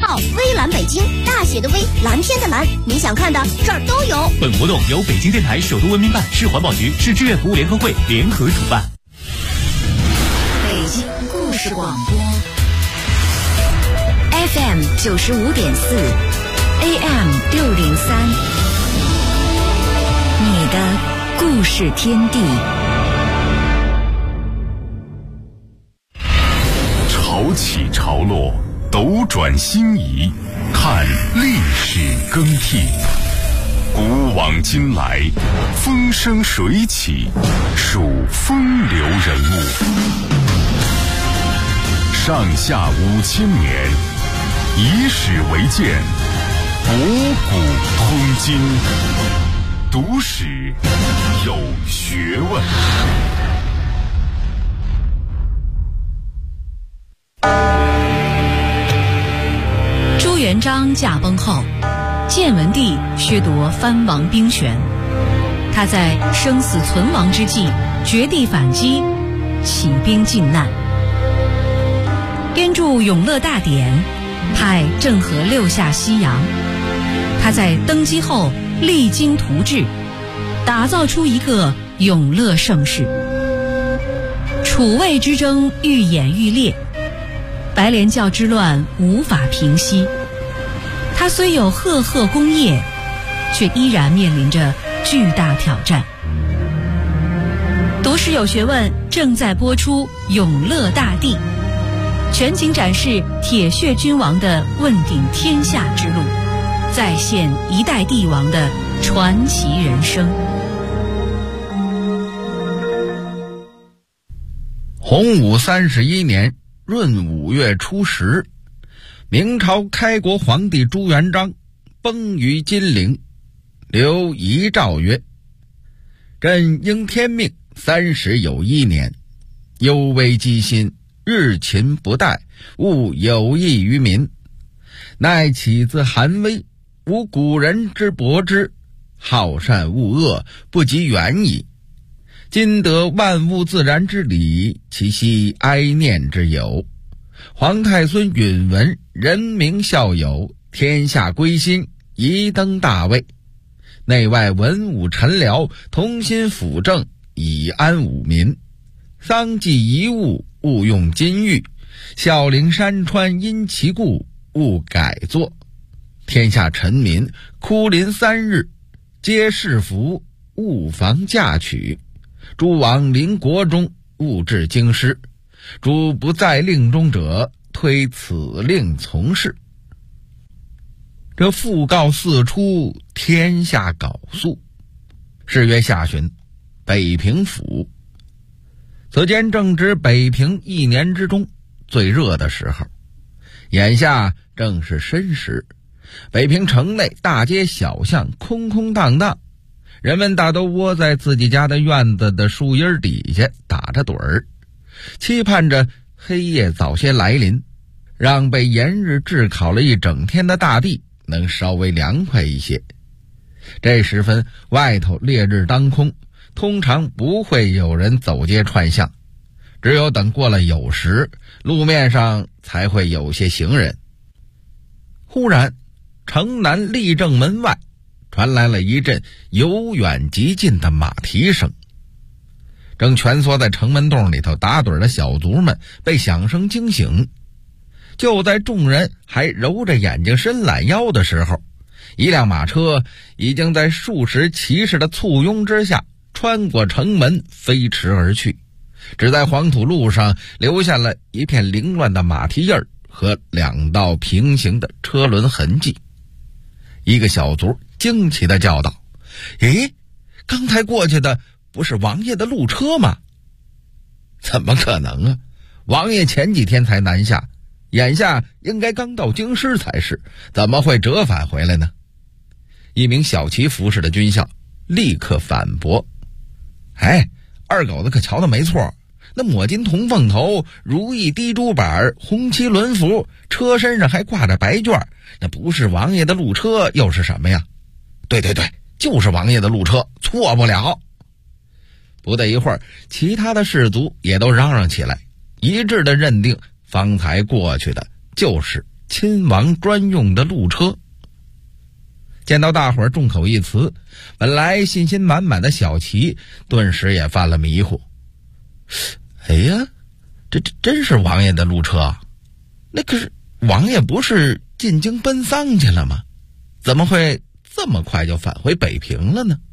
号微蓝北京，大写的微，蓝天的蓝，你想看的这儿都有。 本活动由北京电台首都文明办、市环保局、市志愿服务联合会联合主办。 北京故事广播 FM 95.4 AM 603，你的故事天地。 潮起潮落，斗转星移，看历史更替。古往今来，风生水起，数风流人物。上下5000年，以史为鉴，博古通今。读史有学问。 朱元璋驾崩后，建文帝削夺藩王兵权，他在生死存亡之际绝地反击，起兵靖难，编著《永乐大典》，派郑和6下西洋。他在登基后励精图治，打造出一个永乐盛世。楚魏之争愈演愈烈，白莲教之乱无法平息。他虽有赫赫功业，却依然面临着巨大挑战。读史有学问正在播出《永乐大帝》，全景展示铁血君王的问鼎天下之路，再现一代帝王的传奇人生。 洪武31年闰5月初10，明朝开国皇帝朱元璋崩于金陵，留遗诏曰：朕应天命30有1年，忧危积心，日勤不怠，务有益于民。乃起自寒微，无古人之博之，好善恶恶，不及远矣。今得万物自然之理，其悉哀念之有。皇太孙允文人民孝友，天下归心，宜登大位。内外文武臣僚同心辅政，以安武民。丧祭遗物，勿用金玉；孝陵山川因其故，勿改作。天下臣民哭临3日，皆是服，勿妨嫁娶。诸王临国中，勿至京师。诸不在令中者，推此令从事。这讣告四出，天下缟肃。是月下旬，北平府，此间正值北平1年之中最热的时候，眼下正是申时。北平城内大街小巷空空荡荡，人们大都窝在自己家的院子的树荫底下打着盹儿，期盼着黑夜早些来临，让被炎日炙烤了一整天的大地能稍微凉快一些。这时分，外头烈日当空，通常不会有人走街串巷，只有等过了酉时，路面上才会有些行人。忽然，城南立正门外传来了一阵由远及近的马蹄声。正蜷缩在城门洞里头打盹的小卒们被响声惊醒，就在众人还揉着眼睛伸懒腰的时候，一辆马车已经在数十骑士的簇拥之下穿过城门飞驰而去，只在黄土路上留下了一片凌乱的马蹄印儿和2道平行的车轮痕迹。一个小卒惊奇地叫道：诶，刚才过去的不是王爷的路车吗？怎么可能啊，王爷前几天才南下，眼下应该刚到京师才是，怎么会折返回来呢？一名小旗服饰的军校立刻反驳：哎，二狗子可瞧得没错，那抹金铜凤头，如意滴珠板，红旗轮服，车身上还挂着白卷，那不是王爷的路车又是什么呀？对对对，就是王爷的路车，错不了。不大一会儿，其他的士卒也都嚷嚷起来，一致的认定方才过去的就是亲王专用的路车。见到大伙儿众口一词，本来信心满满的小齐顿时也犯了迷糊。哎呀，这真是王爷的路车啊！那可是王爷不是进京奔丧去了吗？怎么会这么快就返回北平了呢？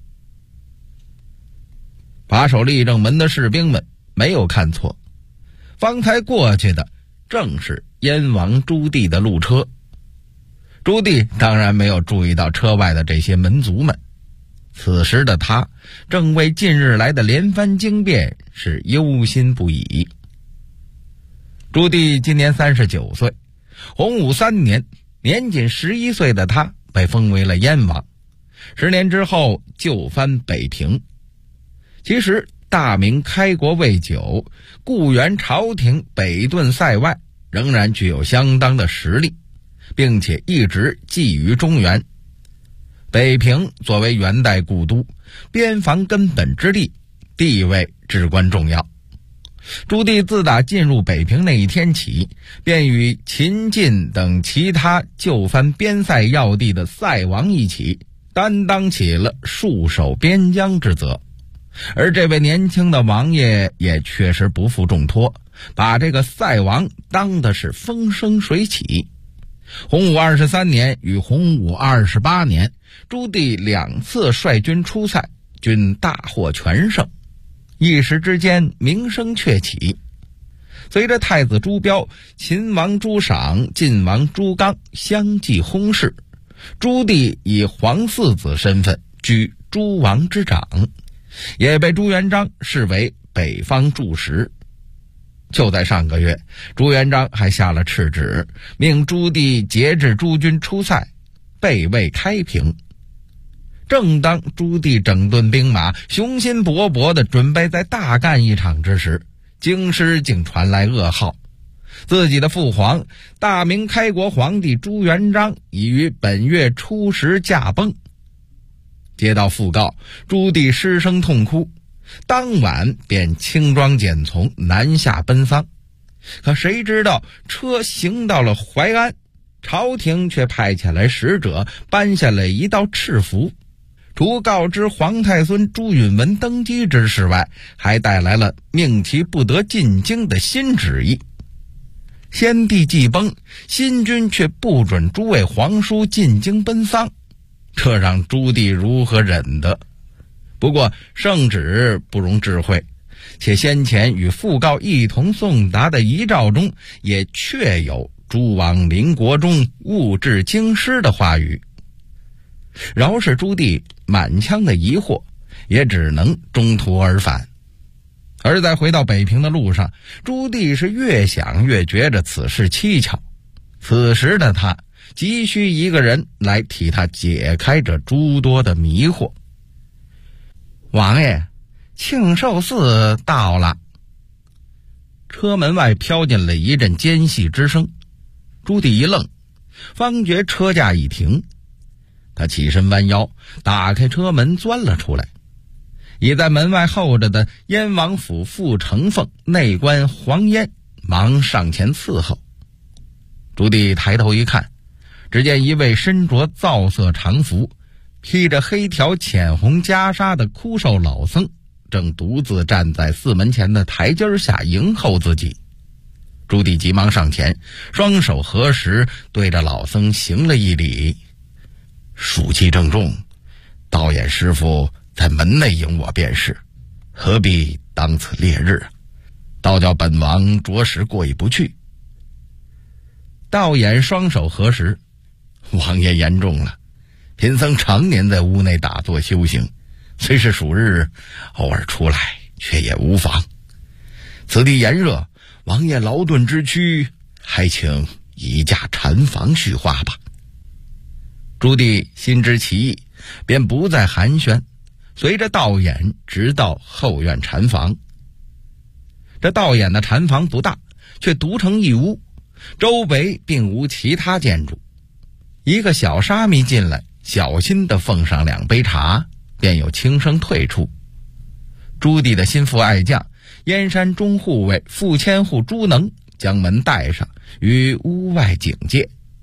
把守立正门的士兵们没有看错，方才过去的正是燕王朱棣的路车。朱棣当然没有注意到车外的这些门卒们，此时的他正为近日来的连番惊变是忧心不已。朱棣今年39岁，洪武3年，年仅11岁的他被封为了燕王，10年之后就藩北平。其实大明开国未久，固原朝廷北遁塞外，仍然具有相当的实力，并且一直觊觎中原。北平作为元代故都，边防根本之地，地位至关重要。朱棣自打进入北平那一天起，便与秦晋等其他就藩边塞要地的塞王一起，担当起了戍守边疆之责。而这位年轻的王爷也确实不负重托，把这个塞王当的是风生水起。洪武23年与洪武28年，朱棣2次率军出塞，均大获全胜，一时之间名声鹊起。随着太子朱标、秦王朱赏、晋王朱刚相继薨逝，朱棣以皇四子身份居诸王之长，也被朱元璋视为北方柱石。就在上个月，朱元璋还下了敕旨，命朱棣节制诸军出塞，备魏开平。正当朱棣整顿兵马，雄心勃勃地准备再大干一场之时，京师竟传来噩耗，自己的父皇大明开国皇帝朱元璋已于本月初10驾崩。接到讣告，朱棣失声痛哭，当晚便轻装简从南下奔丧。可谁知道车行到了淮安，朝廷却派遣来使者颁下了一道敕符，除告知皇太孙朱允炆登基之事外，还带来了命其不得进京的新旨意。先帝既崩，新君却不准诸位皇叔进京奔丧，这让朱棣如何忍得？不过圣旨不容置喙，且先前与讣告一同送达的遗诏中也确有诸王临国中勿至京师的话语。饶是朱棣满腔的疑惑，也只能中途而返。而在回到北平的路上，朱棣是越想越觉着此事蹊跷。此时的他急需一个人来替他解开这诸多的迷惑。王爷，庆寿寺到了。车门外飘进了一阵尖细之声，朱棣一愣，方觉车驾已停。他起身弯腰，打开车门钻了出来。已在门外候着的燕王府副承奉内官黄燕忙上前伺候。朱棣抬头一看，只见一位身着皂色长服，披着黑条浅红袈裟的枯瘦老僧，正独自站在寺门前的台阶下迎候自己。朱棣急忙上前，双手合十，对着老僧行了一礼：“暑气正重，道衍师傅在门内迎我便是，何必当此烈日？倒叫本王着实过意不去。”道衍双手合十：“王爷言重了，贫僧常年在屋内打坐修行，虽是暑日，偶尔出来却也无妨。此地炎热，王爷劳顿之躯，还请移驾禅房叙话吧。”朱棣心知其意，便不再寒暄，随着道衍直到后院禅房。这道衍的禅房不大，却独成一屋，周围并无其他建筑。一个小沙弥进来，小心地奉上2杯茶，便又轻声退出。朱棣的心腹爱将燕山中护卫副千户朱能将门带上，于屋外警戒，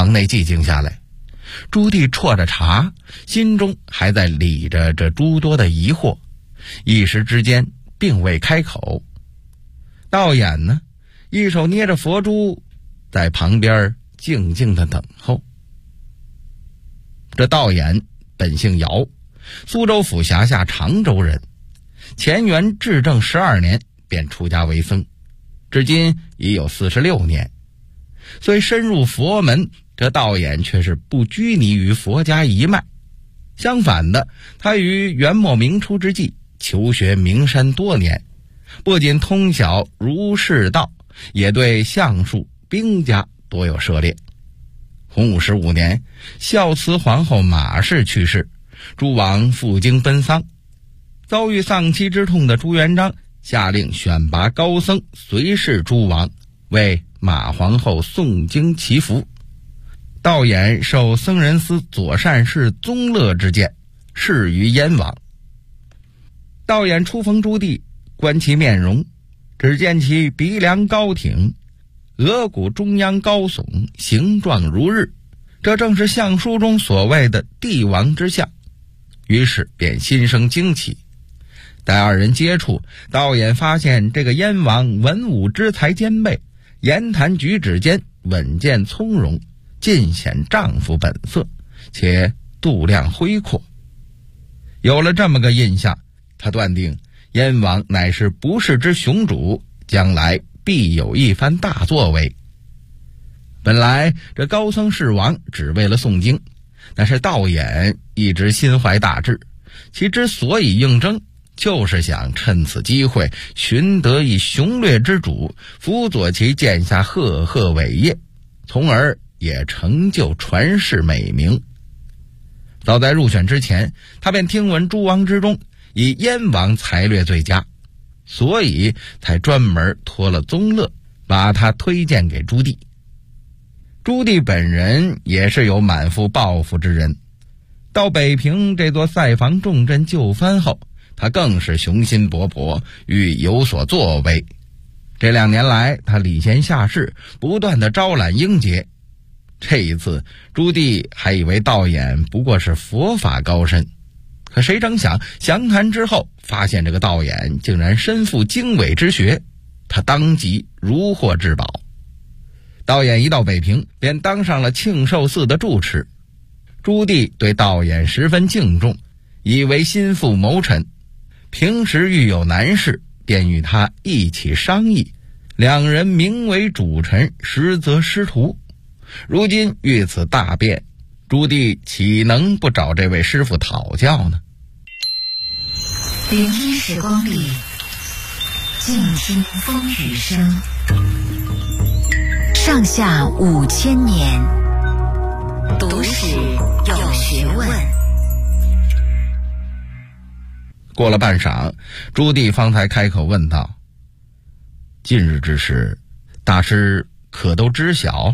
房内寂静下来，朱棣啜着茶，心中还在理着这诸多的疑惑，一时之间并未开口。道衍呢，一手捏着佛珠，在旁边静静地等候。这道衍本姓姚，苏州府辖下常州人，乾元至正12年便出家为僧，至今已有46年。虽深入佛门，这道衍却是不拘泥于佛家一脉，相反的，他于元末明初之际求学名山多年，不仅通晓儒释道，也对相术兵家多有涉猎。洪武15年，孝慈皇后马氏去世，诸王赴京奔丧，遭遇丧妻之痛的朱元璋下令选拔高僧随侍诸王，为马皇后诵经祈福。道衍受僧人司左善事宗乐之荐，仕于燕王。道衍初逢朱棣，观其面容，只见其鼻梁高挺，额骨中央高耸，形状如日，这正是相书中所谓的帝王之相，于是便心生惊奇。待二人接触，道衍发现这个燕王文武之才兼备，言谈举止间稳健从容，尽显丈夫本色，且度量恢阔。有了这么个印象，他断定燕王乃是不世之雄主，将来必有一番大作为。本来这高僧侍王只为了诵经，但是道衍一直心怀大志，其之所以应征，就是想趁此机会寻得一雄略之主，辅佐其建下赫赫伟业，从而也成就传世美名。早在入选之前，他便听闻诸王之中以燕王才略最佳，所以才专门托了宗乐，把他推荐给朱棣。朱棣本人也是有满腹抱负之人，到北平这座塞防重镇就藩后，他更是雄心勃勃，欲有所作为。这2年来，他礼贤下士，不断地招揽英杰。这一次，朱棣还以为道衍不过是佛法高深，可谁成想详谈之后，发现这个道衍竟然身负经纬之学，他当即如获至宝。道衍一到北平，便当上了庆寿寺的住持。朱棣对道衍十分敬重，以为心腹谋臣，平时遇有难事，便与他一起商议，两人名为主臣，实则师徒。如今遇此大变，朱棣岂能不找这位师傅讨教呢？ 聆听时光里，静听风雨声。上下5000年，读史有学问。 过了半晌，朱棣方才开口问道：“近日之事，大师可都知晓？”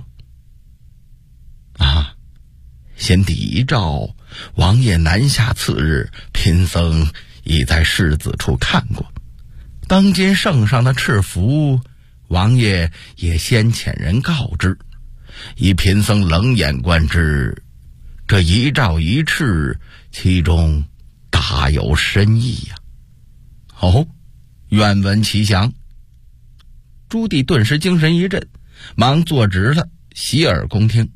啊，先帝遗诏，王爷南下次日，贫僧已在世子处看过。当今圣上的敕符，王爷也先遣人告知，以贫僧冷眼观之，这遗诏一敕，其中大有深意呀。哦，愿闻其详。朱棣顿时精神一振，忙坐直了，洗耳恭听。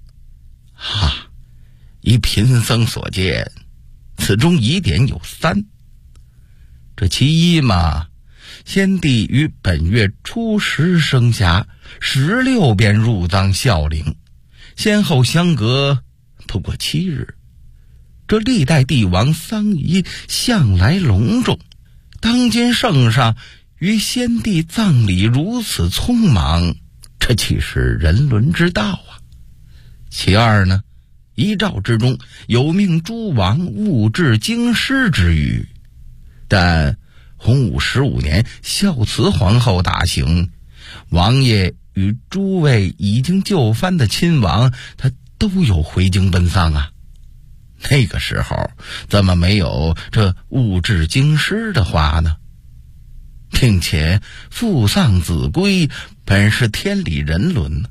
依贫僧所见，此中疑点有3。这其一嘛，先帝于本月初10生涯16便入葬孝陵，先后相隔不过7日。这历代帝王丧仪向来隆重，当今圣上于先帝葬礼如此匆忙，这岂是人伦之道啊？其二呢，遗诏之中有命诸王勿置京师之语，但洪武15年孝慈皇后大行，王爷与诸位已经就藩的亲王，他都有回京奔丧啊。那个时候怎么没有这勿置京师的话呢？并且父丧子归本是天理人伦，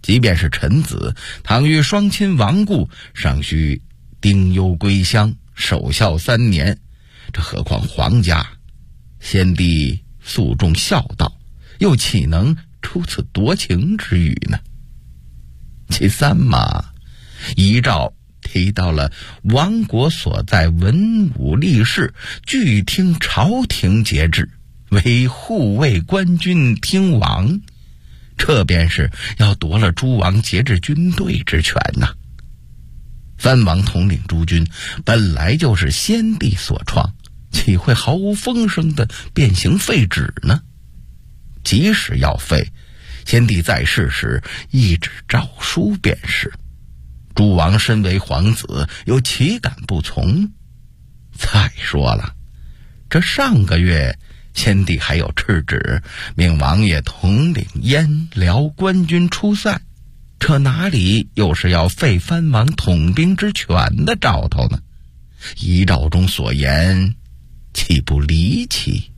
即便是臣子，倘遇双亲亡故，尚需丁忧归乡，守孝3年。这何况皇家？先帝素重孝道，又岂能出此夺情之语呢？其三嘛，遗诏提到了亡国所在文武力士俱听朝廷节制，为护卫官军听王，这便是要夺了诸王节制军队之权呐。藩王统领诸军，本来就是先帝所创，岂会毫无风声的变形废止呢？即使要废，先帝在世时一纸诏书便是，诸王身为皇子，又岂敢不从？再说了，这上个月先帝还有敕旨，命王爷统领燕辽官军出塞，这哪里又是要废藩王统兵之权的兆头呢？遗诏中所言，岂不离奇？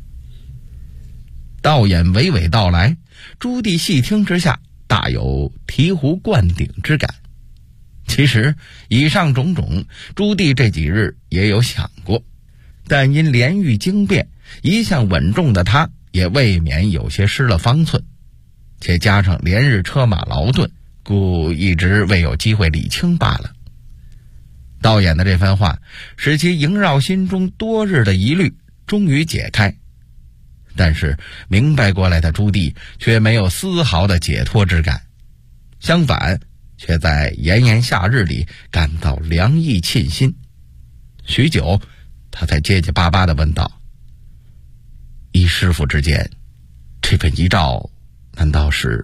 道衍娓娓道来，朱棣细听之下，大有醍醐灌顶之感。其实以上种种，朱棣这几日也有想过，但因连遇惊变，一向稳重的他也未免有些失了方寸，且加上连日车马劳顿，故一直未有机会理清罢了。道衍的这番话使其萦绕心中多日的疑虑终于解开，但是明白过来的朱棣却没有丝毫的解脱之感，相反却在炎炎夏日里感到凉意沁心。许久，他才结结巴巴地问道：“依师父之见，这份遗诏难道是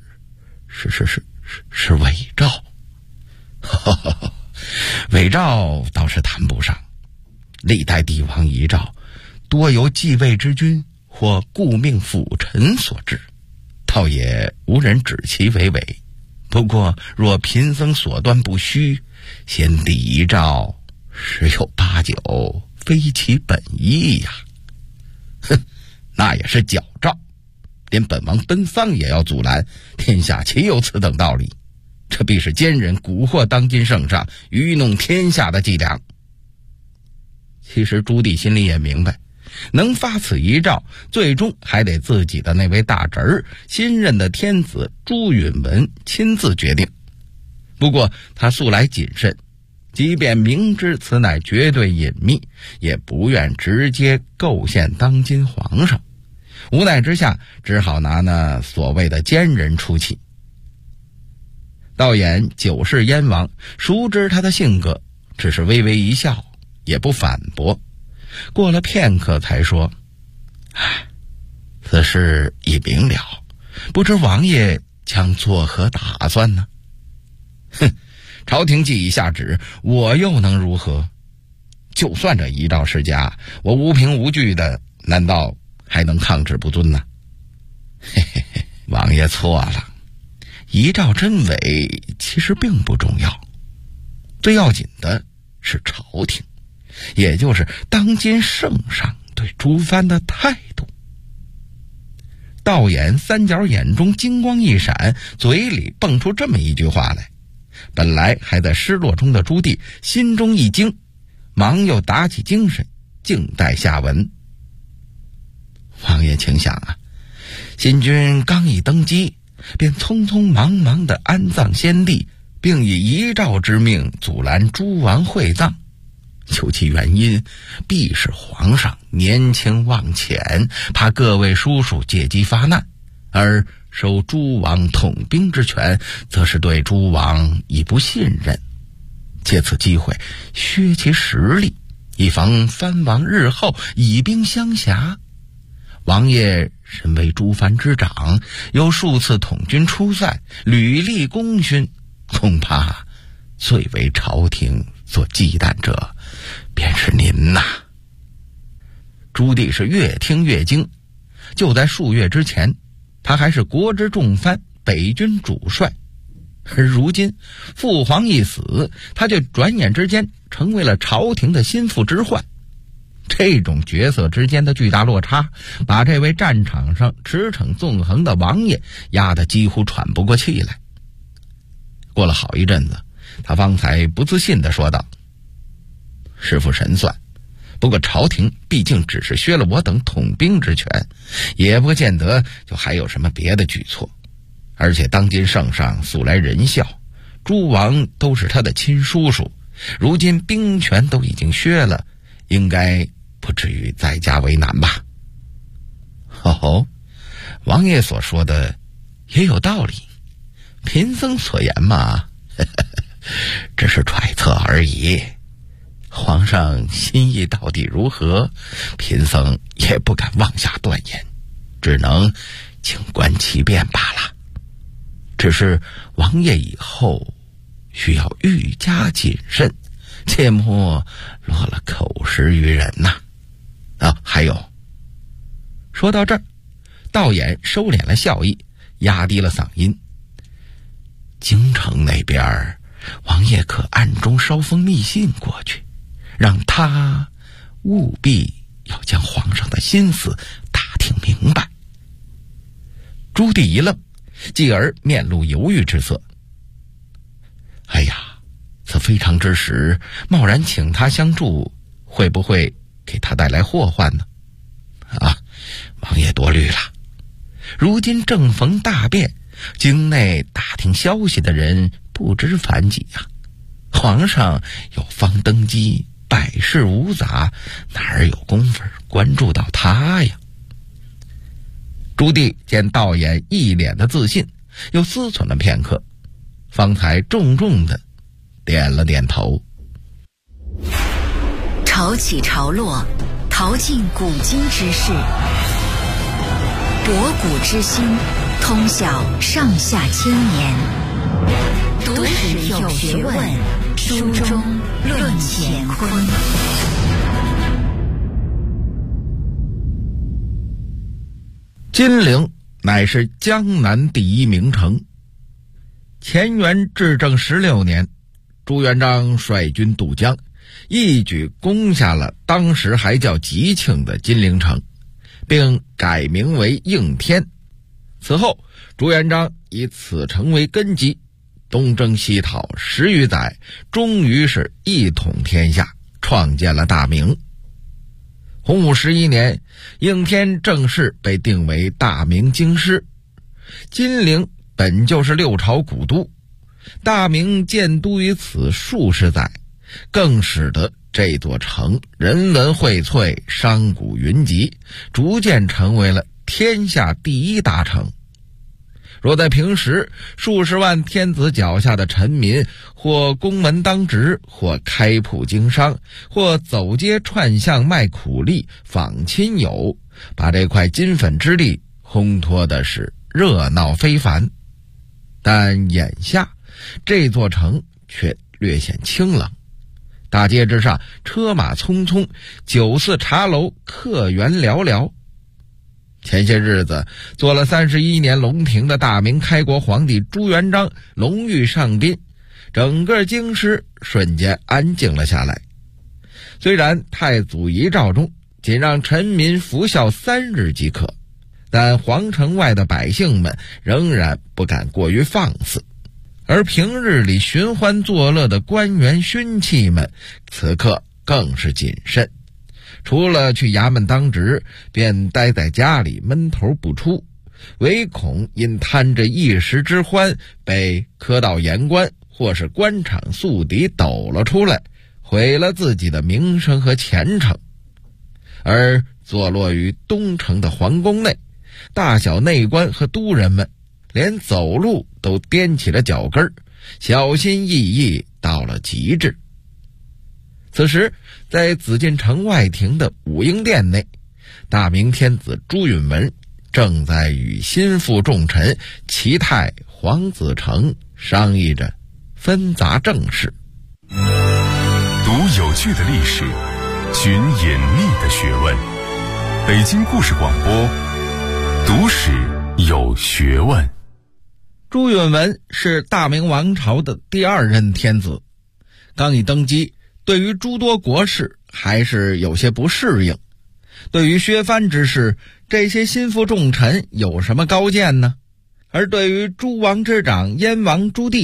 伪诏？”伪诏倒是谈不上，历代帝王遗诏多由继位之君或顾命辅臣所制，倒也无人指其为伪。不过若贫僧所断不虚，先帝遗诏十有八九非其本意呀。哼，那也是矫诏，连本王奔丧也要阻拦，天下岂有此等道理？这必是奸人蛊惑当今圣上，愚弄天下的伎俩。其实朱棣心里也明白，能发此遗诏，最终还得自己的那位大侄儿，新任的天子朱允文亲自决定。不过他素来谨慎，即便明知此乃绝对隐秘，也不愿直接构陷当今皇上。无奈之下，只好拿那所谓的奸人出气。道衍久视燕王，熟知他的性格，只是微微一笑，也不反驳。过了片刻才说：“此事已明了，不知王爷将作何打算呢？”“哼，朝廷既已下旨，我又能如何？就算这遗诏是假，我无凭无据的，难道还能抗旨不遵呢？”“嘿嘿嘿，王爷错了，遗诏真伪其实并不重要，最要紧的是朝廷，也就是当今圣上对诸藩的态度。”道衍三角眼中金光一闪，嘴里蹦出这么一句话来。本来还在失落中的朱棣心中一惊，忙又打起精神，静待下文。王爷请想啊，新君刚一登基，便匆匆忙忙地安葬先帝，并以遗诏之命阻拦诸王会葬，究其原因，必是皇上年轻望浅，怕各位叔叔借机发难，而收诸王统兵之权，则是对诸王已不信任，借此机会削其实力，以防藩王日后以兵相辖。王爷身为诸藩之长，又数次统军出塞，屡立功勋，恐怕最为朝廷所忌惮者便是您呐。朱棣是越听越惊，就在数月之前，他还是国之重藩，北军主帅，而如今父皇一死，他就转眼之间成为了朝廷的心腹之患。这种角色之间的巨大落差，把这位战场上驰骋纵横的王爷压得几乎喘不过气来。 过了好一阵子，他方才不自信地说道：“师父神算，不过朝廷毕竟只是削了我等统兵之权，也不见得就还有什么别的举措。而且当今圣上素来仁孝，诸王都是他的亲叔叔，如今兵权都已经削了，应该不至于再加为难吧？”哦，王爷所说的也有道理，贫僧所言嘛，只是揣测而已。皇上心意到底如何，贫僧也不敢妄下断言，只能静观其变罢了。只是王爷以后需要愈加谨慎，切莫落了口实于人呐。还有，说到这儿，道衍收敛了笑意，压低了嗓音：“京城那边，王爷可暗中捎封密信过去，让他务必要将皇上的心思打听明白。”朱棣一愣，继而面露犹豫之色。哎呀，此非常之时，贸然请他相助，会不会给他带来祸患呢？王爷多虑了。如今正逢大变，京内打听消息的人不知凡几啊。皇上有方登基，百事无杂，哪儿有功夫关注到他呀？朱棣见道衍一脸的自信，又思忖了片刻，方才重重的点了点头。 潮起潮落，淘尽古今之事，博古之心，通晓上下千年。读史有学问，书中论乾坤。 金陵乃是江南第一名城。乾元至正16年，朱元璋率军渡江，一举攻下了当时还叫吉庆的金陵城，并改名为应天。此后，朱元璋以此城为根基，东征西讨10余载，终于是一统天下，创建了大明。洪武11年，应天正式被定为大明京师。金陵本就是六朝古都，大明建都于此数十载，更使得这座城人文荟萃，商贾云集，逐渐成为了天下第一大城。若在平时，数十万天子脚下的臣民，或宫门当值，或开铺经商，或走街串巷卖苦力访亲友，把这块金粉之地烘托的是热闹非凡。但眼下这座城却略显清冷，大街之上车马匆匆，酒肆茶楼客源寥寥。前些日子做了31年龙庭的大明开国皇帝朱元璋龙驭上宾，整个京师瞬间安静了下来。虽然太祖遗诏中仅让臣民服孝3日即可，但皇城外的百姓们仍然不敢过于放肆，而平日里寻欢作乐的官员勋戚们，此刻更是谨慎，除了去衙门当值，便待在家里闷头不出，唯恐因贪着一时之欢，被科道言官或是官场宿敌抖了出来，毁了自己的名声和前程。而坐落于东城的皇宫内，大小内官和都人们连走路都踮起了脚跟，小心翼翼到了极致。此时，在紫禁城外庭的武英殿内，大明天子朱允炆正在与心腹重臣齐泰、黄子成商议着纷杂政事。 读有趣的历史，寻隐秘的学问。北京故事广播，读史有学问。 朱允炆是大明王朝的第2任天子，刚一登基，对于诸多国事还是有些不适应。对于削藩之事，这些心腹重臣有什么高见呢？而对于诸王之长燕王朱棣，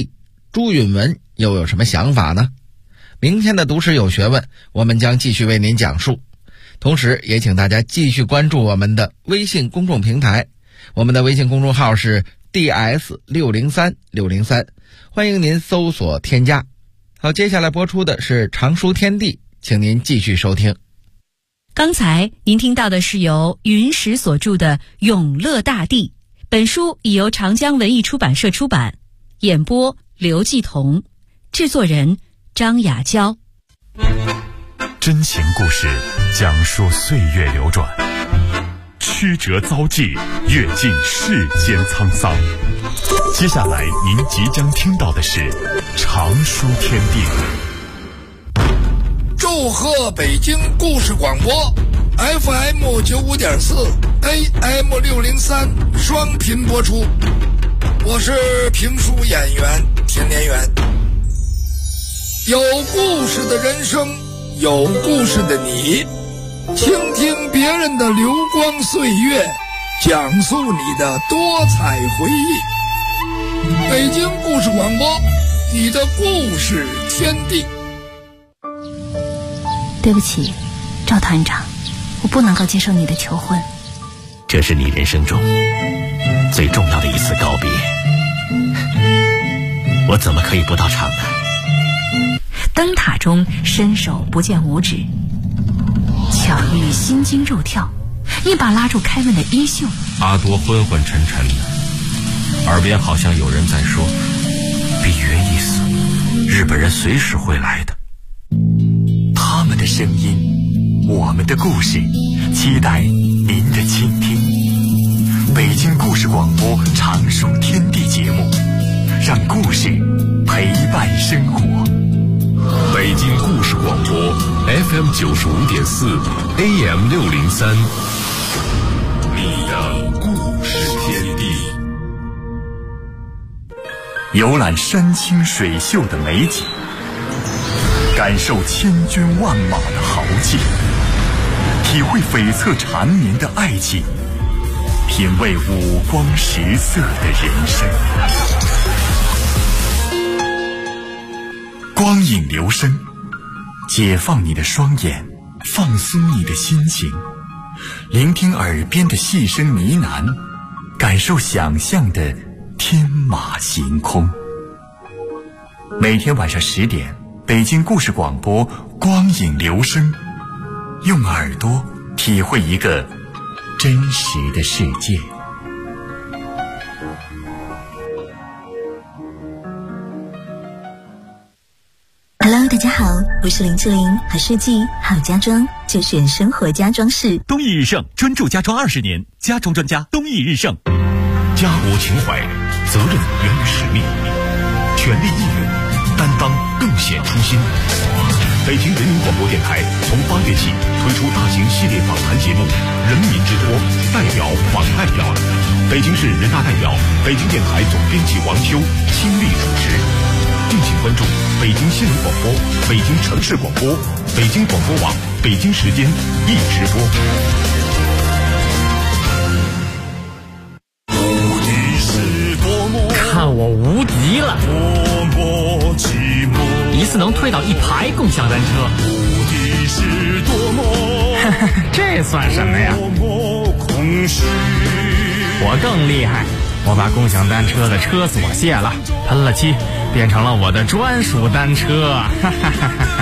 朱允文又有什么想法呢？明天的读史有学问，我们将继续为您讲述。同时也请大家继续关注我们的微信公众平台，我们的微信公众号是 DS603603，欢迎您搜索添加。好，接下来播出的是常书天地，请您继续收听。 刚才您听到的是由云石所著的《永乐大帝》，本书已由长江文艺出版社出版，演播刘继彤，制作人张雅娇。 真情故事讲述岁月流转，曲折遭际，阅尽世间沧桑。接下来您即将听到的是常书天地。 祝贺北京故事广播 FM 95.4 AM 603双频播出，我是评书演员田连元。有故事的人生，有故事的你，倾听别人的流光岁月，讲述你的多彩回忆。北京故事广播，你的故事天地。 对不起，赵团长，我不能够接受你的求婚。 这是你人生中最重要的一次告别，我怎么可以不到场呢？ 灯塔中伸手不见五指，巧遇心惊肉跳，一把拉住凯文的衣袖。 阿多昏昏沉沉的，耳边好像有人在说：比约一死，日本人随时会来的。 他们的声音，我们的故事，期待您的倾听。北京故事广播常书天地节目，让故事陪伴生活。 北京故事广播 FM 95.4 AM 603，你的故事天地。 游览山清水秀的美景，感受千军万马的豪气，体会悱恻缠绵的爱情，品味五光十色的人生。光影流声，解放你的双眼，放松你的心情，聆听耳边的细声呢喃，感受想象的天马行空。每天晚上10点，北京故事广播光影流声，用耳朵体会一个真实的世界。 Hello， 大家好，我是林志玲，好设计好家装就选生活家装饰。 东义日盛专注家装20年，家装专家东义日盛。 家国情怀，责任源于使命，全力义勇，担当更显初心。北京人民广播电台从8月起推出大型系列访谈节目《人民之托》，代表访代表，北京市人大代表、北京电台总编辑王秋亲力主持。敬请关注北京新闻广播、北京城市广播、北京广播网、北京时间一直播。 看我无敌了！一次能推倒1排共享单车，这算什么呀？我更厉害，我把共享单车的车锁卸了，喷了漆，变成了我的专属单车。